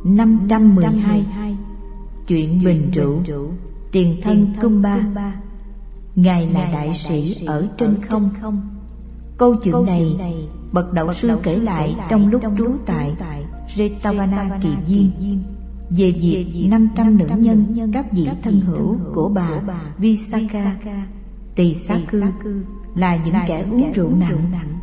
512. Chuyện bình rượu. Tiền thân Kumba. Ngài là đại sĩ ở trên không. Câu chuyện này bậc đạo sư kể lại trong lúc trú tại Jetavana Kỳ Viên về việc 500 nữ nhân, các vị thân hữu của bà Visakha Tỳ Xá Cư, là những kẻ uống rượu nặng.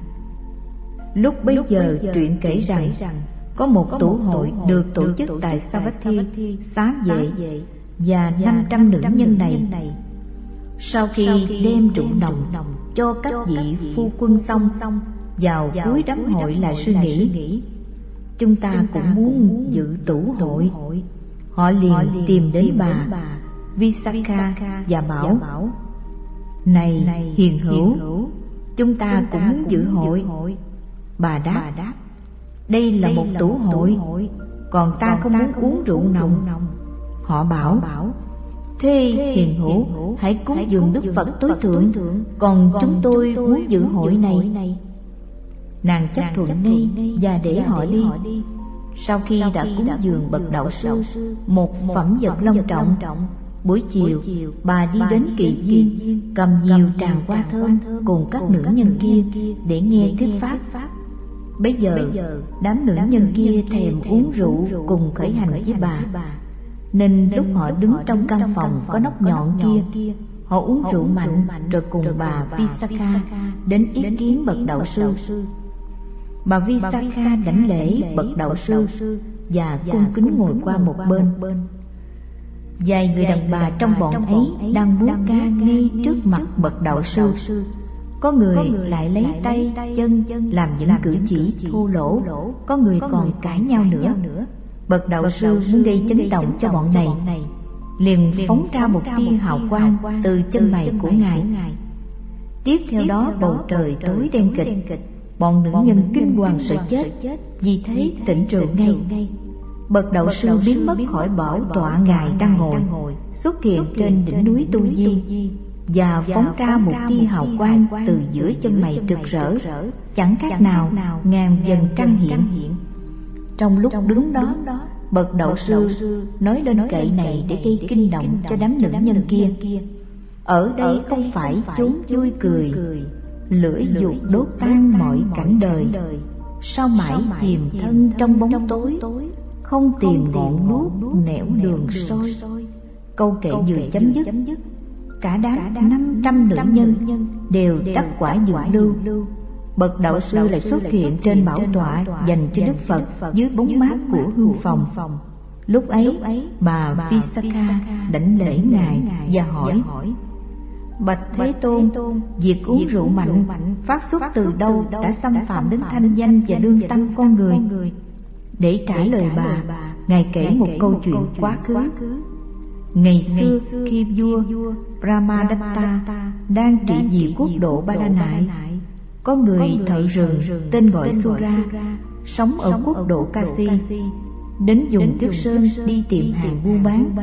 Lúc bấy giờ truyện kể rằng có một tụ hội được tổ chức tại Savatthi, Xá Vệ, và 500 nữ nhân này sau khi đem rượu nồng cho các vị phu quân xong, vào cuối đám hội lại suy nghĩ chúng ta cũng muốn dự tụ hội. Họ liền tìm đến bà Visakha và bảo: này hiền hữu, chúng ta cũng muốn dự hội. Bà đáp: đây là một tụ hội, còn ta không muốn uống rượu nồng. Họ bảo: thế hiền hữu hãy cúng dường Đức Phật tối thượng, còn chúng tôi muốn dự hội này. Nàng chấp thuận ngay và để họ đi. Sau khi đã cúng dường bậc đạo sư một phẩm vật long trọng, buổi chiều bà đi đến Kỳ Viên, cầm nhiều tràng hoa thơm cùng các nữ nhân kia để nghe thuyết pháp. Bây giờ đám nữ nhân kia thèm uống rượu cùng khởi hành với bà, nên lúc họ đứng trong căn phòng có nóc nhọn kia, họ uống rượu mạnh rồi cùng bà Visakha đến ý kiến bậc đạo sư. Bà Visakha đảnh lễ bậc đạo sư và cung kính ngồi qua một bên. Vài người đàn bà trong bọn ấy đang múa ca ngay trước mặt bậc đạo sư. Có người lại lấy tay chân làm những cử chỉ thô lỗ, có người còn cãi nhau nữa. Bậc đạo sư muốn gây chấn động cho bọn này, liền phóng ra một tia hào quang từ chân mày của ngài. Tiếp theo đó bầu trời tối đen kịt. Bọn nữ nhân kinh hoàng sợ chết, vì thế tỉnh rượu ngay. Bậc đạo sư biến mất khỏi bảo tọa ngài đang ngồi, xuất hiện trên đỉnh núi Tu Di và phóng ra một tia hào quang từ giữa chân mày rực rỡ, chẳng khác nào ngàn vầng trăng hiện. Trong lúc đứng đó, bậc đạo sư nói lên kệ này để gây kinh động cho đám nữ nhân kia. Ở đây không phải chốn vui cười, lửa dục đốt tan mọi cảnh đời. Sao mãi chìm thân trong bóng tối, không tìm ngọn đuốc nẻo đường soi. Câu kệ vừa chấm dứt, cả đám 500 nữ nhân đều đắc quả dược lưu. Bậc đạo sư lại xuất hiện trên bảo tọa dành cho Đức Phật dưới bóng mát của hương phòng. Lúc ấy bà Visakha đảnh lễ ngài và hỏi: bạch Thế Tôn, việc uống rượu mạnh phát xuất từ đâu đã xâm phạm đến thanh danh và lương tâm con người? Để trả lời bà, ngài kể một câu chuyện quá khứ. Ngày xưa khi vua Brahmadatta đang trị vì quốc độ Ba La Nại, có người thợ rừng tên gọi Sura sống ở quốc độ Kasi, đến vùng Tuyết Sơn đi tìm hàng buôn bán.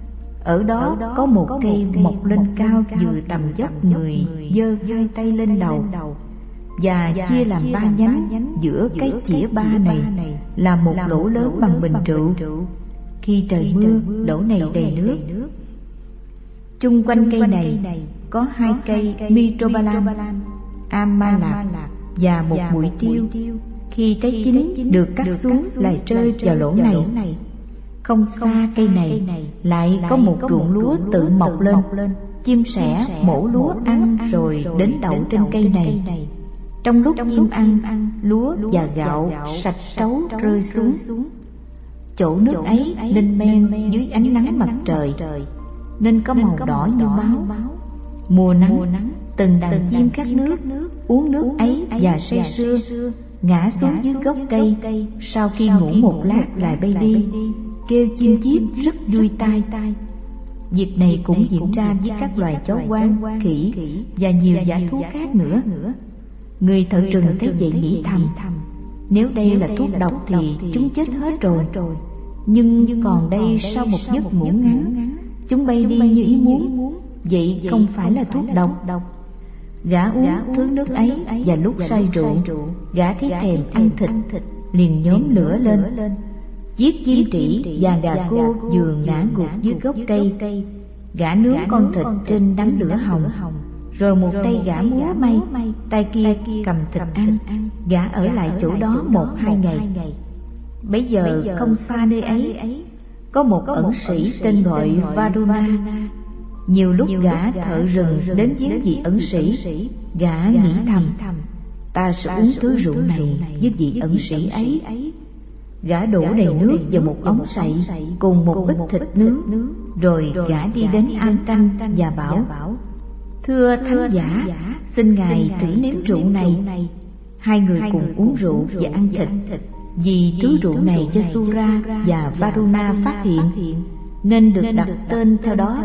Ở đó có một cây mọc lên cao vừa tầm vóc người, giơ hai tay lên đầu và chia làm ba nhánh. Giữa cái chĩa ba này là một lỗ lớn bằng bình rượu. Khi trời mưa, lỗ này đầy nước. Chung quanh cây này có hai cây Mitrobalan, Amalak và một bụi tiêu. Khi trái chín được cắt xuống lại rơi vào lỗ này. Không xa cây này lại có một ruộng lúa tự mọc lên. Chim sẻ mổ lúa ăn rồi đến đậu trên cây này. Trong lúc chim ăn, lúa và gạo sạch sấu rơi xuống. Chỗ nước ấy lên men dưới ánh nắng mặt trời, nên có màu đỏ như máu. Mùa nắng, từng đàn chim khát nước uống nước ấy và say sưa, ngã xuống dưới gốc cây. Sau khi ngủ một lát lại bay đi, kêu chim chíp rất vui tai. Việc này cũng diễn ra với các loài chó hoang, khỉ và nhiều dã thú khác nữa. Người thợ rừng thấy vậy nghĩ thầm: nếu đây là thuốc độc thì chúng chết hết rồi. Nhưng còn đây sau một giấc ngủ ngắn, chúng bay đi như ý muốn. Vậy không phải là thuốc độc. Gã uống thứ nước ấy và lúc say rượu, gã thấy thèm ăn thịt, liền nhóm lửa lên. Chiếc chim trĩ và gà cô vừa ngã gục dưới gốc cây. Gã nướng con thịt trên đám lửa hồng, rồi một tay gã múa may, tay kia cầm thịt ăn. Gã ở lại chỗ đó 1-2 ngày. Bấy giờ không xa nơi ấy có một ẩn sĩ tên gọi Varuna. Nhiều lúc gã thợ rừng đến giếng vị ẩn sĩ, gã nghĩ thầm: ta sẽ uống thứ rượu này với vị ẩn sĩ ấy. Gã đổ đầy nước vào một ống sậy cùng một ít thịt nướng, rồi gã đi đến An Tranh và bảo: thưa thánh giả, xin ngài thử nếm rượu này. Hai người cùng uống rượu và ăn thịt. Vì thứ rượu này do Sura và Varuna phát hiện, nên được đặt tên theo đó.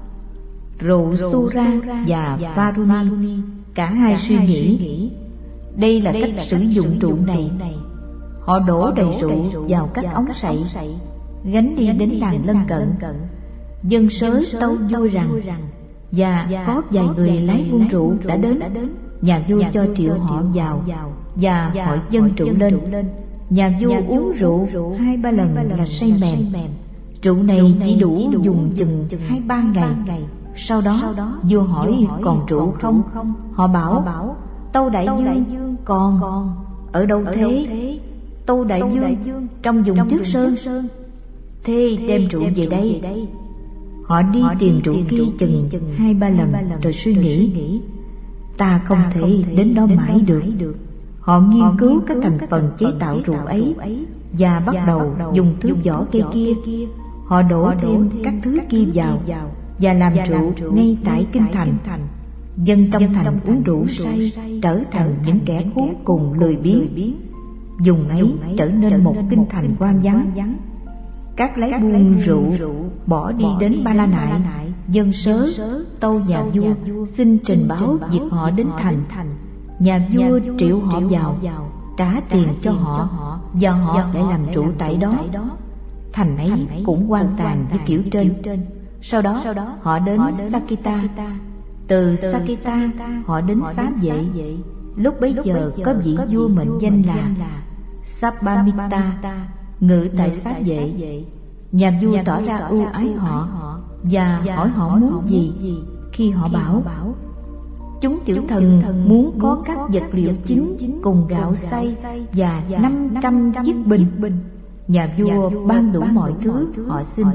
Rượu Sura và Varuni, cả hai suy nghĩ đây là cách sử dụng rượu này. Họ đổ đầy rượu vào các ống sậy, gánh đi đến làng lân cận. Dân sớ tâu vua rằng, và có vài người lái buôn rượu đã đến. Nhà vua cho triệu họ vào và hỏi dâng rượu lên. Nhà vua uống rượu 2-3 lần là say mềm. Rượu này chỉ đủ dùng chừng 2-3 ngày. Sau đó vua hỏi còn rượu không? Họ bảo: Tâu đại vương còn. Ở đâu thế? Tâu đại vương trong vùng Trước Sơn. Thế đem rượu về đây. Họ đi tìm rượu kia chừng 2-3 lần rồi suy nghĩ: ta không thể đến đó mãi được. Họ nghiên cứu các thành phần chế tạo rượu ấy và bắt đầu dùng thứ vỏ cây kia. Họ đổ thêm các thứ kia vào và làm rượu ngay tại kinh thành. Dân trong thành uống rượu say, trở thành những kẻ khốn cùng lười biếng. Vùng ấy trở nên một kinh thành hoang vắng. Các lái buôn rượu bỏ đi đến Ba La Nại. Dân sớ tâu nhà vua xin trình báo việc họ đến thành. Nhà vua triệu họ vào, trả tiền cho họ, và họ để làm rượu tại đó. Thành ấy cũng hoang tàn như kiểu trên. Sau đó họ đến Saketa. Từ Saketa họ đến Xá Vệ. Lúc bấy giờ có vị vua mệnh danh là Sabamita ngự tại Xá Vệ. Nhà vua tỏ ra ưu ái họ và hỏi họ muốn gì. Khi họ bảo: chúng tiểu thần muốn có các vật liệu chính cùng gạo xay và 500 chiếc bình. Nhà vua ban đủ mọi thứ họ xin.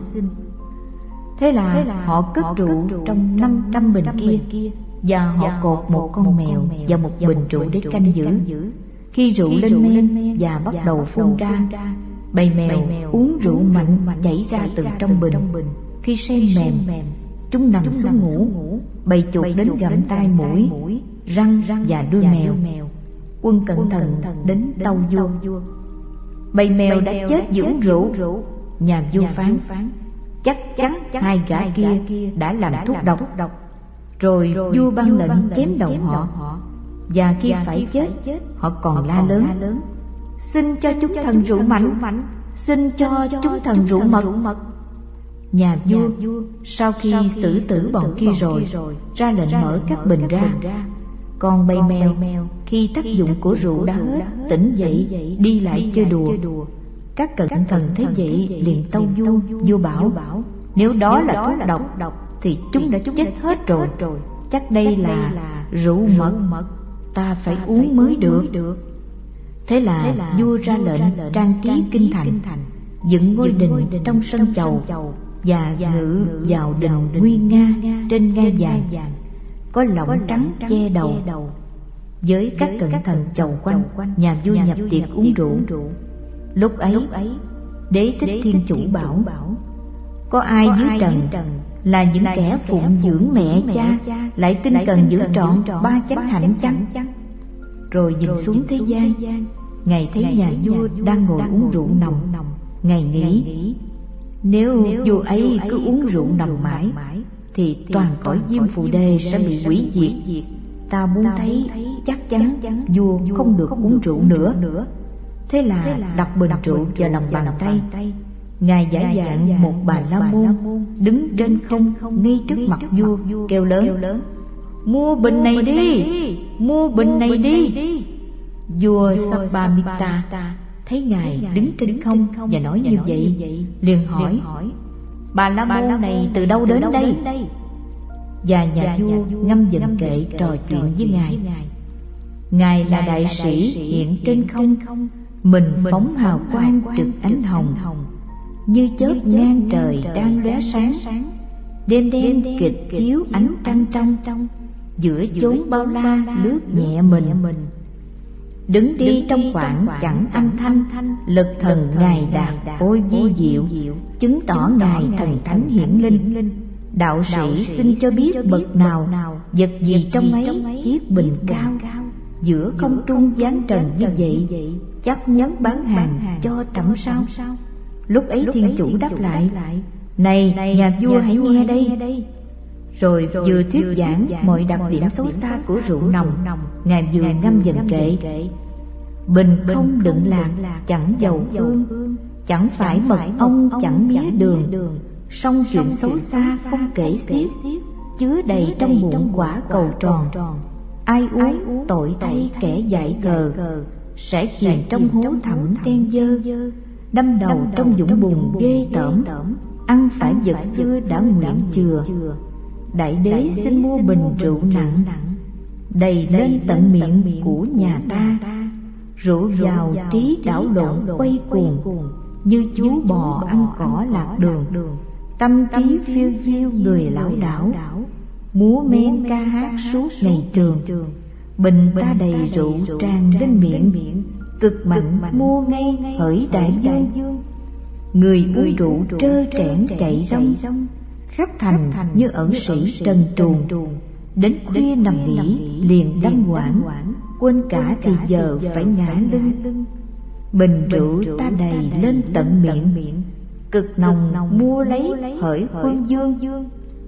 Thế là họ cất rượu trong 500 bình kia, và họ cột một con mèo và một bình rượu để canh giữ. Khi rượu lên men và bắt đầu phun ra, bầy mèo uống rượu mạnh chảy ra từ trong bình. Khi say mềm, chúng nằm xuống ngủ. Bầy chuột đến gặm tai mũi, răng và đuôi mèo. Quân cẩn thận đến tâu vua: bầy mèo đã chết vì uống rượu. Nhà vua phán: chắc chắn hai gã kia đã làm thuốc độc. Rồi vua ban lệnh chém đầu họ. Và khi phải chết, họ còn la lớn: xin cho chúng thần rượu mạnh, xin cho chúng thần rượu mật. Nhà vua sau khi xử tử bọn kia rồi, ra lệnh mở các bình ra. Còn bầy mèo khi tác dụng của rượu đã hết, tỉnh dậy đi lại chơi đùa. Các cẩn thần thấy vậy liền tâu vua. Vua bảo: nếu đó là thuốc độc thì chúng đã chết hết rồi. Chắc đây là rượu mật, ta phải uống mới được. Thế là vua ra lệnh trang trí kinh thành, dựng ngôi đình trong sân chầu và ngự vào đình nguy nga trên ngai vàng, có lọng trắng che đầu. Với các cận thần chầu quanh, nhà vua nhập tiệc uống rượu. Lúc ấy Đế Thích Thiên Chủ bảo: có ai dưới trần là những kẻ phụng dưỡng mẹ cha, lại tinh cần giữ trọn 3 chánh hạnh chăng? Rồi nhìn xuống thế gian, Ngài thấy nhà vua đang ngồi uống rượu nồng. Ngài nghĩ: nếu vua ấy cứ uống rượu nồng mãi thì toàn cõi Diêm Phù Đề sẽ bị hủy diệt. Ta muốn thấy chắc chắn vua không được uống rượu nữa. Thế là đặt bình rượu vào lòng bàn tay. Ngài giả dạng một Bà La Môn đứng trên không ngay trước mặt vua, kêu lớn: mua bình này đi, mua bình này đi. Vua Sabamita thấy Ngài đứng trên không và nói như vậy, liền hỏi: Bà La Môn này từ đâu đến đây? Và nhà vua ngâm dần kệ trò chuyện với Ngài. Ngài là đại sĩ hiện trên không, mình phóng hào quang trực ánh hồng, như chớp ngang trời đang lóe sáng. Đêm đêm kịch chiếu ánh trăng trong, giữa chốn bao la lướt nhẹ mình. Đứng đi trong khoảng chẳng âm thanh, lực thần Ngài đạt ôi vi diệu, chứng tỏ Ngài thần thánh hiển linh. Đạo sĩ xin cho biết bậc nào, vật gì trong ấy chiếc bình cao, giữa không trung giáng trần như vậy, chắc nhấn bán hàng cho trẫm sao? Lúc ấy Thiên Chủ đáp lại: Này nhà vua, hãy nghe đây. Rồi vừa thuyết giảng mọi đặc điểm xấu xa của rượu nồng, Ngài vừa ngâm dần kệ: Bình không đựng lạc, chẳng dầu hương, chẳng phải mật ong, chẳng mía đường. Song chuyện xấu xa không kể xiết, chứa đầy trong bụng quả cầu tròn. Ai uống tội thay kẻ dại khờ, sẽ chìm trong hố thẳm đen dơ, đâm đầu trong vũng bùn ghê tởm. Ăn phải vật xưa đã nguyện chừa, đại đế xin mua bình rượu nặng, đầy lên tận miệng của nhà ta. Rượu vào trí đảo lộn quay cuồng, như chú bò ăn cỏ lạc đường. Tâm trí phiêu diêu người lão đảo, múa men ca hát suốt ngày trường. Bình ta đầy rượu tràn lên miệng, cực mạnh mua ngay hỡi đại dương. Người uống rượu trơ trẽn chạy rong, khắp thành như ẩn sĩ trần truồng. Đến khuya nằm nghỉ liền đâm quảng, quên cả thì giờ phải ngã lưng. Bình rượu ta đầy lên tận miệng, cực nồng mua lấy hỡi quân dương.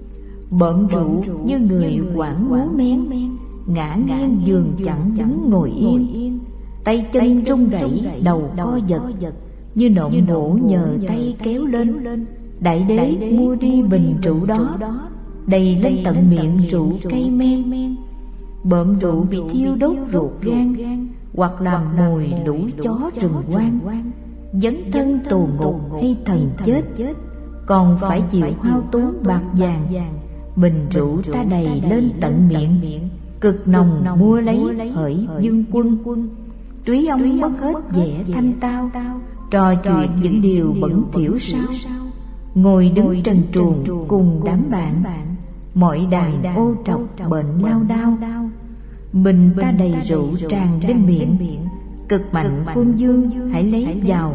Bợm rượu như người quảng múa men, ngã nghiêng giường chẳng đứng ngồi yên. Tay chân run rẩy, đầu co giật, như nộm bộ nhờ tay kéo lên. Đại đế mua đi bình rượu đó, đầy lên tận miệng rượu cây men. Bợm rượu bị thiêu đốt ruột gan, hoặc làm mồi lũ chó rừng hoang, dấn thân tù ngục hay thần chết, còn phải chịu hao tốn bạc vàng. Bình rượu ta đầy lên tận miệng, cực nồng mua lấy hỡi dương quân. Túy ông mất hết vẻ thanh tao, trò chuyện những điều bẩn thỉu sao? Ngồi đứng trần truồng cùng đám bạn, mọi đàn ô trọc bệnh lao đao. Bình ta đầy rượu tràn lên miệng, cực mạnh quân dương hãy lấy vào.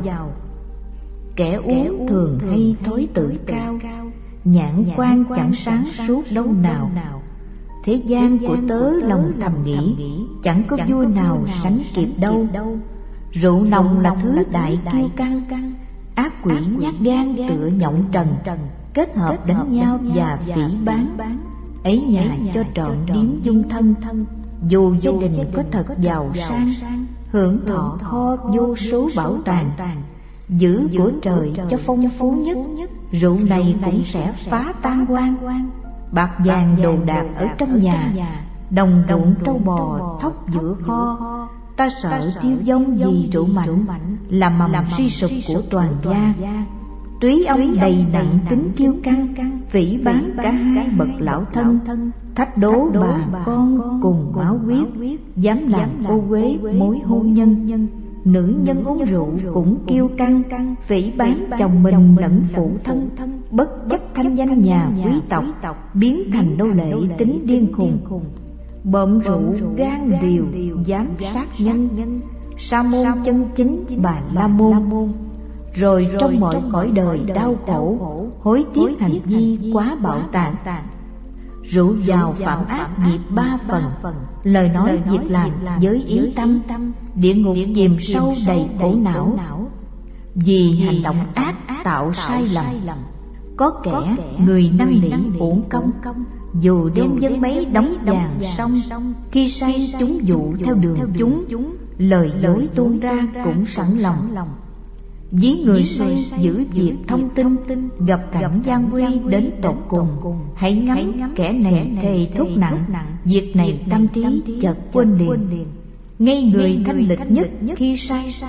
Kẻ uống thường hay thói tự cao, nhãn quan chẳng sáng suốt đâu nào. Thế gian của tớ lòng thầm nghĩ, chẳng có vua nào sánh kịp đâu. Rượu nồng là thứ đại kiêu căng, ác quỷ nhát gan tựa nhộng trần, kết hợp đánh nhau và phỉ báng. Ấy nhà cho trọn điếm dung thân, dù gia đình có thật giàu sang, hưởng thọ kho vô số bảo tàng. Giữ của trời cho phong phú nhất, rượu này cũng sẽ phá tan quan. Bạc vàng đồ đạc ở trong nhà, đồng ruộng trâu bò thóc giữa kho. Ta sợ tiêu vong vì rượu mạnh, là mầm suy sụp của toàn gia. Túy ông đầy nặng tính kiêu căng, phỉ báng cả hai bậc lão thân, thách đố bà con cùng máu huyết, dám làm cô quế mối hôn nhân. Nữ nhân uống rượu cũng kiêu căng, phỉ báng chồng mình lẫn phụ thân, bất chấp thanh danh nhà quý tộc, biến thành nô lệ tính điên khùng. Bợm rượu gan điều, dám sát nhân, sa môn chân chính bà La Môn. Rồi trong mọi cõi đời đau khổ, hối tiếc hành vi quá bạo tàn. Rượu vào phạm ác nghiệp 3 phần, lời nói việc làm với ý tâm. Địa ngục chìm sâu đầy khổ não, vì hành động ác tạo sai lầm. Có kẻ người năn nỉ uổng công, dù đem dân mấy đóng vàng xong, khi say chúng dụ theo đường chúng, lời dối tuôn ra cũng sẵn lòng. Ví người say giữ việc thông tin, gặp cảnh gian nguy đến tột cùng. Hãy ngắm kẻ này thề thúc nặng, việc này tâm trí chợt quên liền. Ngay người thanh lịch nhất khi say,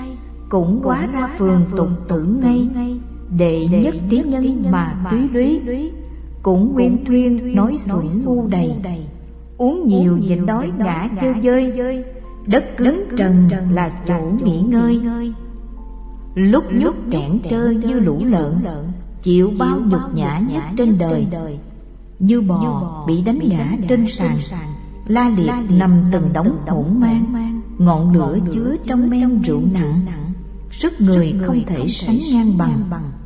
cũng hóa ra phường tục tử ngay. Đệ nhất trí nhân mà túy lúy, cũng nguyên thuyên nói xuẩn ngu đầy. Uống nhiều nhịn đói ngã chơi dơi, đất cứng trần là chỗ nghỉ ngơi. Lúc nhúc trẻn trơ như lũ lợn, chịu bao nhục nhã nhất trên đời. Như bò bị đánh ngã trên sàn, la liệt nằm từng đống hỗn mang. Ngọn lửa chứa trong men rượu nặng, sức người không thể sánh ngang bằng.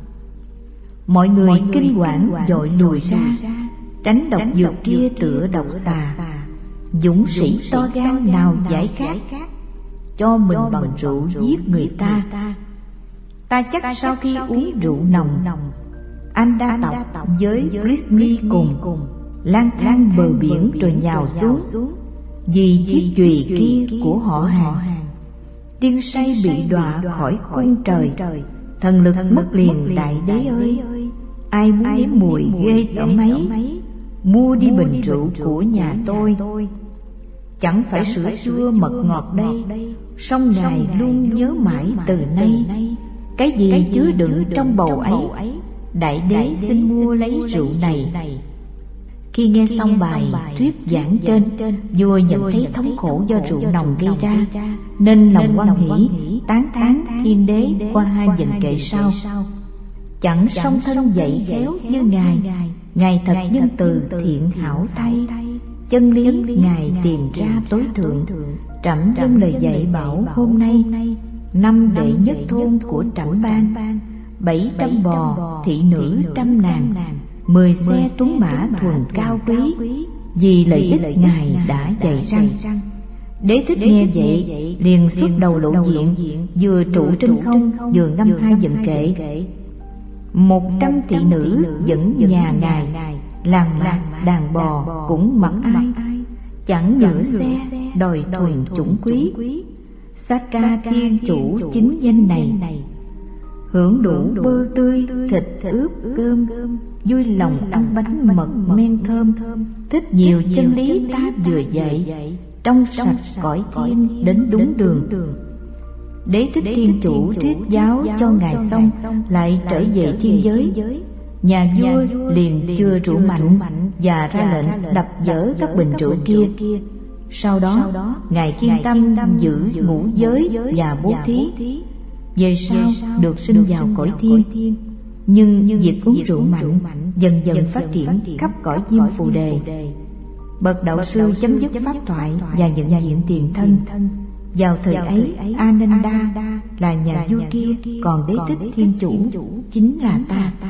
Mọi người kinh quản vội lùi ra, tránh độc dược kia tựa độc xà. Dũng sĩ to gan nào giải khát, cho mình bằng rượu giết người ta. Ta chắc sau khi uống rượu nồng, anh đã tập với Britney cùng lang thang bờ biển rồi nhào xuống vì chiếc chùy kia của họ Hàng. Tiên say bị đọa khỏi cung trời, thần lực mất liền đại đế ơi. Ai muốn nếm mùi ghê tởm ấy, mua đi bình rượu của nhà tôi. Chẳng phải sữa chua mật ngọt đây, song ngài luôn nhớ mãi từ nay. Cái gì chứa đựng trong bầu ấy, đại đế xin mua lấy rượu này. Khi nghe xong bài thuyết giảng trên, vua nhận thấy thống khổ do rượu nồng gây ra, nên lòng hoan hỷ tán thán thiên đế qua hai dần kệ sau. Chẳng song thân dậy khéo như ngài thật nhân từ thiện hảo thay. Chân lý ngài tìm ra tối thượng, trẫm dâng lời dạy bảo hôm nay. 5 đệ nhất thôn của trẫm ban, 700 bò thị nữ 100 nàng, 10 xe tuấn mã thuần cao quý, vì lợi ích ngài đã dạy răng. Đế thích nghe vậy liền xuất đầu lộ diện, vừa trụ trên không vừa ngâm hai dần kệ. 100 thị nữ dẫn nhà ngài, làng mạc đàn bò cũng mặc ai, chẳng nhựa xe đòi thuần chủng quý. Saka thiên chủ chính danh này, hưởng đủ bơ tươi thịt ướp cơm, vui lòng ăn bánh mật men thơm. Thích nhiều chân lý ta vừa dạy, trong sạch cõi thiên đến đúng đường. Đế thích thiên chủ thuyết giáo cho ngài xong, lại trở về thiên giới. Nhà vua liền chừa rượu mạnh và ra lệnh đập vỡ các bình rượu kia. Sau đó ngài kiên tâm giữ ngũ giới và bố thí, về sau được sinh vào cõi thiên. Nhưng việc uống rượu mạnh dần dần phát triển khắp cõi Diêm Phù Đề. Bậc đạo sư chấm dứt pháp thoại và nhận diện tiền thân. Vào thời ấy, Ananda là nhà vua kia, còn đế thích thiên chủ chính là ta.